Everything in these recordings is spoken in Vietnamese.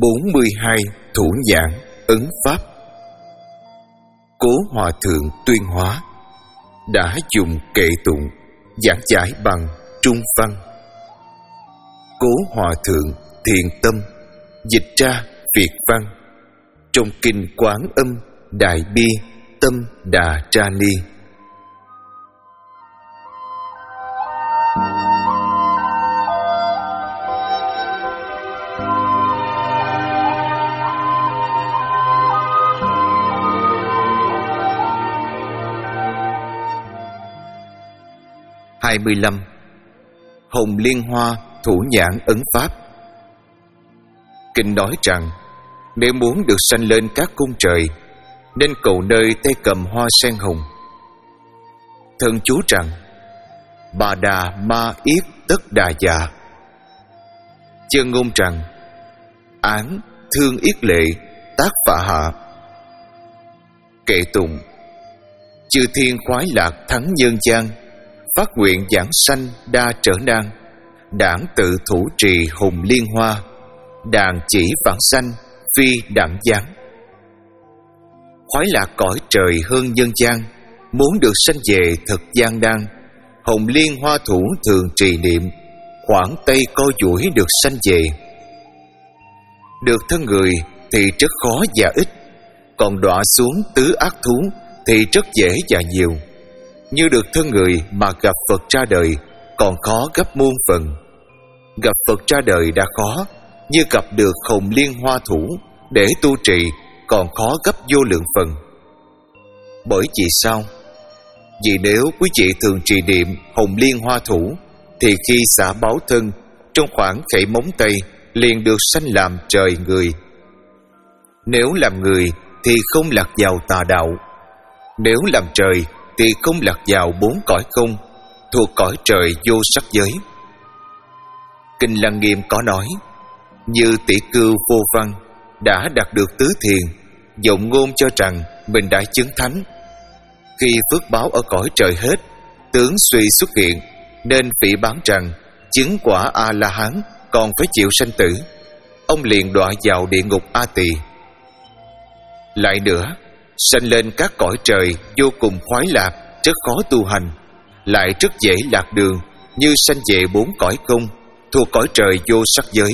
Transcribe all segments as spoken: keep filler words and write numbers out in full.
bốn mươi hai Thủ nhãn ấn pháp. Cố Hòa Thượng Tuyên Hóa đã dùng kệ tụng giảng giải bằng Trung văn. Cố Hòa Thượng thiện tâm dịch ra Việt văn trong kinh Quán Âm Đại Bi Tâm Đà Tra Ni. hai mươi lăm. Hồng Liên Hoa Thủ nhãn ấn pháp. Kinh nói rằng nếu muốn được sanh lên các cung trời nên cầu nơi tay cầm hoa sen hồng. Thần chú rằng Bà Đà Ma Yết Tất Đà Dạ. Chân ngôn rằng Án Thương Yết Lệ Tác Phạ Hạ. Kệ tụng Chư thiên khoái lạc thắng nhân gian, phát nguyện giảng sanh đa trở nan, đảng tự thủ trì hùng liên hoa, đàn chỉ vãng sanh phi đẳng giáng. Khoái lạc cõi trời hơn nhân gian, muốn được sanh về thật gian nan, hồng liên hoa thủ thường trì niệm, khoảng tây co duỗi được sanh về. Được thân người thì rất khó và ít, còn đọa xuống tứ ác thú thì rất dễ và nhiều. Như được thân người mà gặp Phật ra đời còn khó gấp muôn phần. Gặp Phật ra đời đã khó, như gặp được hồng liên hoa thủ để tu trì còn khó gấp vô lượng phần. Bởi vì sao? Vì nếu quý vị thường trì niệm hồng liên hoa thủ thì khi xả báo thân, trong khoảng khẩy móng tay liền được sanh làm trời người. Nếu làm người thì không lạc vào tà đạo. Nếu làm trời thì không lạc vào bốn cõi không, thuộc cõi trời vô sắc giới. Kinh Lăng Nghiêm có nói, như tỷ cưu vô văn đã đạt được tứ thiền, vọng ngôn cho rằng mình đã chứng thánh. Khi phước báo ở cõi trời hết, tướng suy xuất hiện, nên phỉ báng rằng chứng quả A La Hán còn phải chịu sanh tử. Ông liền đọa vào địa ngục A Tỳ. Lại nữa, sanh lên các cõi trời vô cùng khoái lạc, rất khó tu hành, lại rất dễ lạc đường, như sanh về bốn cõi không, thuộc cõi trời vô sắc giới.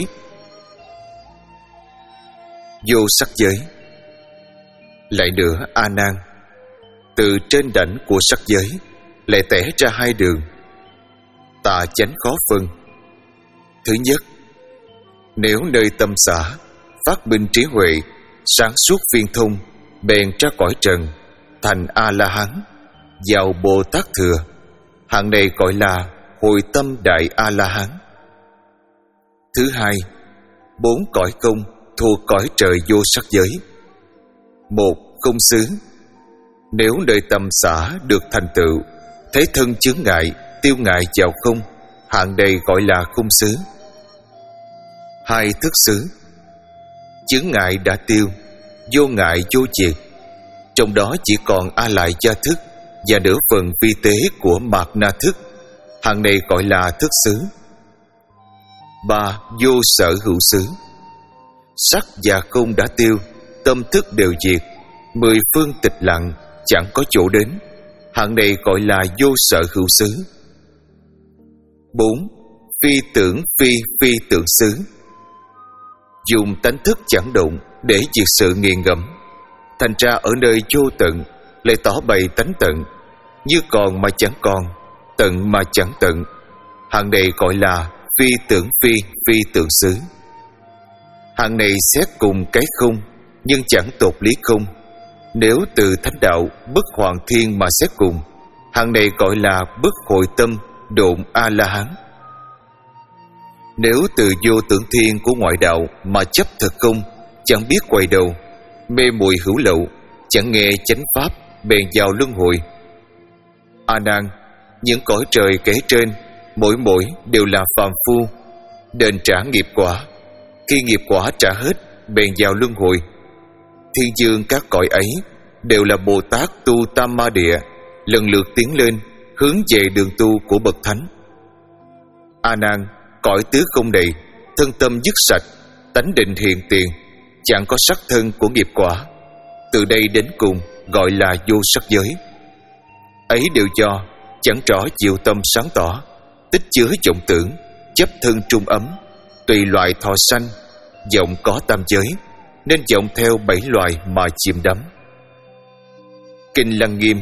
Vô sắc giới. Lại nữa, A Nan, từ trên đảnh của sắc giới lại tẻ ra hai đường, tà chánh khó phân. Thứ nhất, nếu nơi tâm xã phát minh trí huệ, sáng suốt viên thông, bèn ra cõi trần, thành A-la-hán, vào Bồ Tát Thừa, hạng này gọi là hồi tâm đại A-la-hán. Thứ hai, bốn cõi công thuộc cõi trời vô sắc giới. Một, không xứ. Nếu nơi tâm xã được thành tựu, thấy thân chướng ngại, tiêu ngại vào không, hạng này gọi là không xứ. Hai, thức xứ. Chướng ngại đã tiêu, vô ngại vô diệt, trong đó chỉ còn a lại gia thức và nửa phần vi tế của mạt na thức, hạng này gọi là thức xứ. Ba, vô sở hữu xứ. Sắc và không đã tiêu, tâm thức đều diệt, mười phương tịch lặng, chẳng có chỗ đến, hạng này gọi là vô sở hữu xứ. Bốn, phi tưởng phi phi tưởng xứ. Dùng tánh thức chẳng động để diệt sự nghiền ngẫm, thành ra ở nơi vô tận lại tỏ bày tánh tận, như còn mà chẳng còn, tận mà chẳng tận, hạng này gọi là phi tưởng phi phi tưởng xứ. Hạng này xét cùng cái không, nhưng chẳng tột lý không. Nếu từ thánh đạo bất hoàng thiên mà xét cùng, hạng này gọi là bất hội tâm độn a la hán. Nếu từ vô tưởng thiên của ngoại đạo mà chấp thực không, chẳng biết quay đầu, mê muội hữu lậu, chẳng nghe chánh pháp, bèn vào luân hồi. A Nan, những cõi trời kể trên, mỗi mỗi đều là phàm phu, đền trả nghiệp quả. Khi nghiệp quả trả hết, bèn vào luân hồi. Thiên dương các cõi ấy đều là Bồ Tát tu Tam Ma Địa, lần lượt tiến lên, hướng về đường tu của bậc thánh. A Nan, cõi tứ không này, thân tâm dứt sạch, tánh định hiện tiền, chẳng có sắc thân của nghiệp quả, từ đây đến cùng gọi là vô sắc giới. Ấy đều do chẳng rõ diệu tâm sáng tỏ, tích chứa vọng tưởng, chấp thân trung ấm, tùy loại thọ sanh, vọng có tam giới, nên vọng theo bảy loài mà chìm đắm. Kinh Lăng Nghiêm.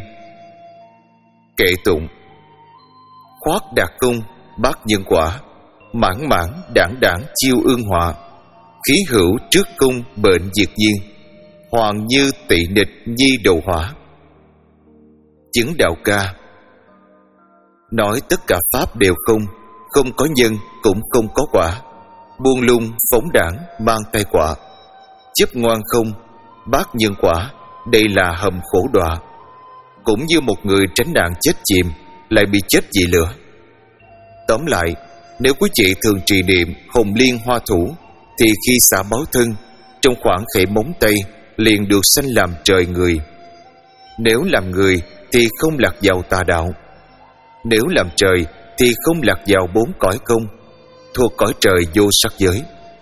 Kệ tụng: khoác đạt cung, bát nhân quả, mãn mãn đảng đảng chiêu ương họa, khí hữu trước cung bệnh diệt nhiên, hoàng như tỵ nịch nhi đầu hỏa. Chứng đạo ca. Nói tất cả pháp đều không, không có nhân cũng không có quả, buông lung phóng đảng mang tai quả, chấp ngoan không, bát nhân quả, đây là hầm khổ đọa. Cũng như một người tránh nạn chết chìm, lại bị chết vì lửa. Tóm lại, nếu quý vị thường trì niệm Hồng Liên Hoa Thủ, thì khi xả báo thân, trong khoảng khẽ móng tay liền được sanh làm trời người. Nếu làm người thì không lạc vào tà đạo, nếu làm trời thì không lạc vào bốn cõi công, thuộc cõi trời vô sắc giới.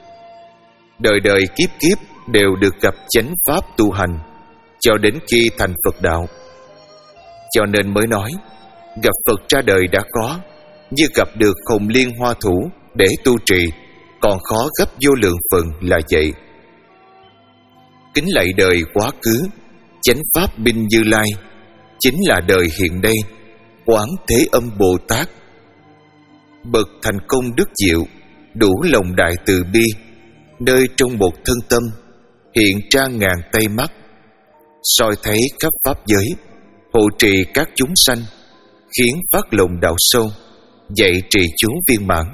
Đời đời kiếp kiếp đều được gặp chánh pháp tu hành, cho đến khi thành Phật đạo. Cho nên mới nói, gặp Phật ra đời đã khó, như gặp được Hồng Liên Hoa Thủ để tu trì còn khó gấp vô lượng phần là vậy. Kính lạy đời quá khứ, chánh pháp binh Như Lai, chính là đời hiện đây, Quán Thế Âm Bồ Tát. Bậc thành công đức diệu, đủ lòng đại từ bi, nơi trong một thân tâm hiện ra ngàn tay mắt, soi thấy khắp pháp giới, hộ trì các chúng sanh, khiến phát lòng đạo sâu, dạy trì chú viên mãn.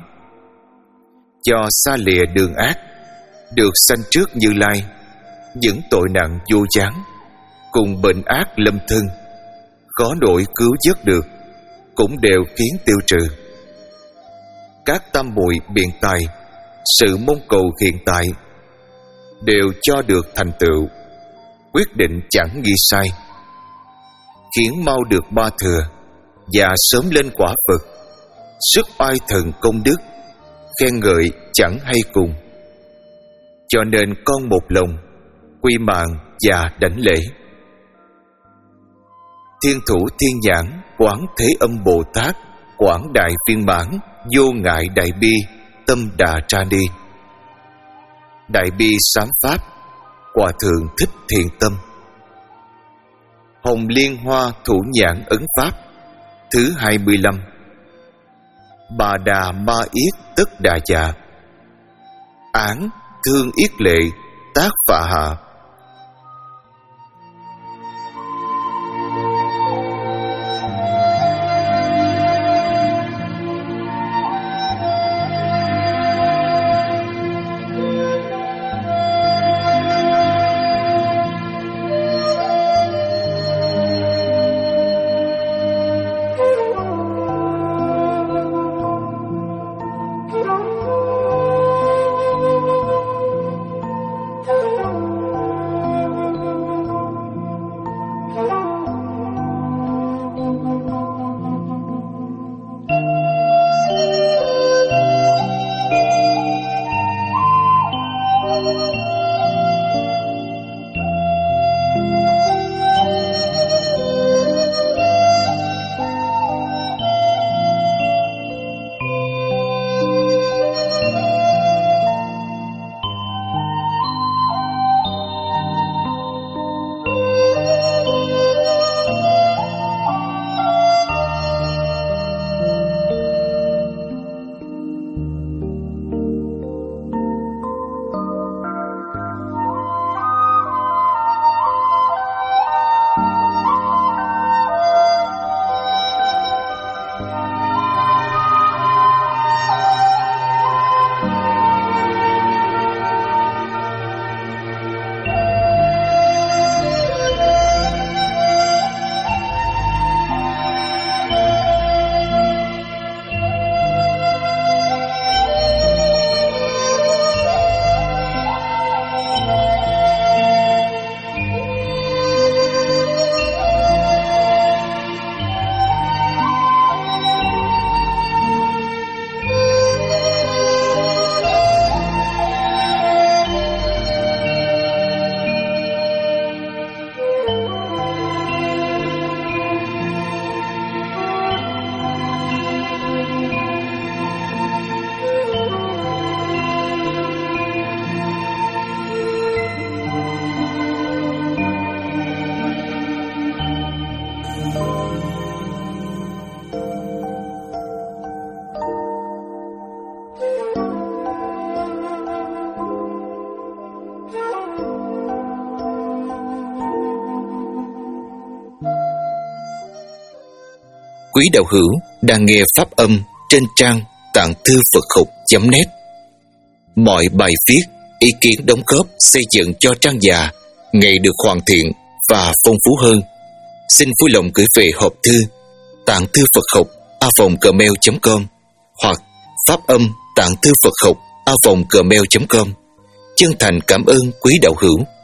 Do xa lìa đường ác, được sanh trước Như Lai, những tội nặng vô gián, cùng bệnh ác lâm thân, khó nổi cứu vớt được, cũng đều khiến tiêu trừ. Các tam muội biện tài, sự mong cầu hiện tại, đều cho được thành tựu, quyết định chẳng nghi sai, khiến mau được ba thừa và sớm lên quả Phật. Sức oai thần công đức, khen ngợi chẳng hay cùng. Cho nên con một lòng, quy mạng và đảnh lễ. Thiên thủ thiên nhãn, Quán Thế Âm Bồ Tát, quảng đại viên mãn, vô ngại đại bi, tâm đà tra đi. Đại bi sám pháp, Hòa Thượng Thích Thiện Tâm. Hồng Liên Hoa Thủ Nhãn Ấn Pháp thứ hai mươi lăm. Bà đà ma yết tất đà dạ, án thương yết lệ tác phạ hạ. quý đạo hữu đang nghe pháp âm trên trang tạng thư Phật học chấm net. Mọi bài viết, ý kiến đóng góp xây dựng cho trang già ngày được hoàn thiện và phong phú hơn. Xin vui lòng gửi về hộp thư tạng thư Phật học a vòng gmail chấm com hoặc pháp âm tạng thư Phật học a vòng gmail chấm com. Chân thành cảm ơn quý đạo hữu.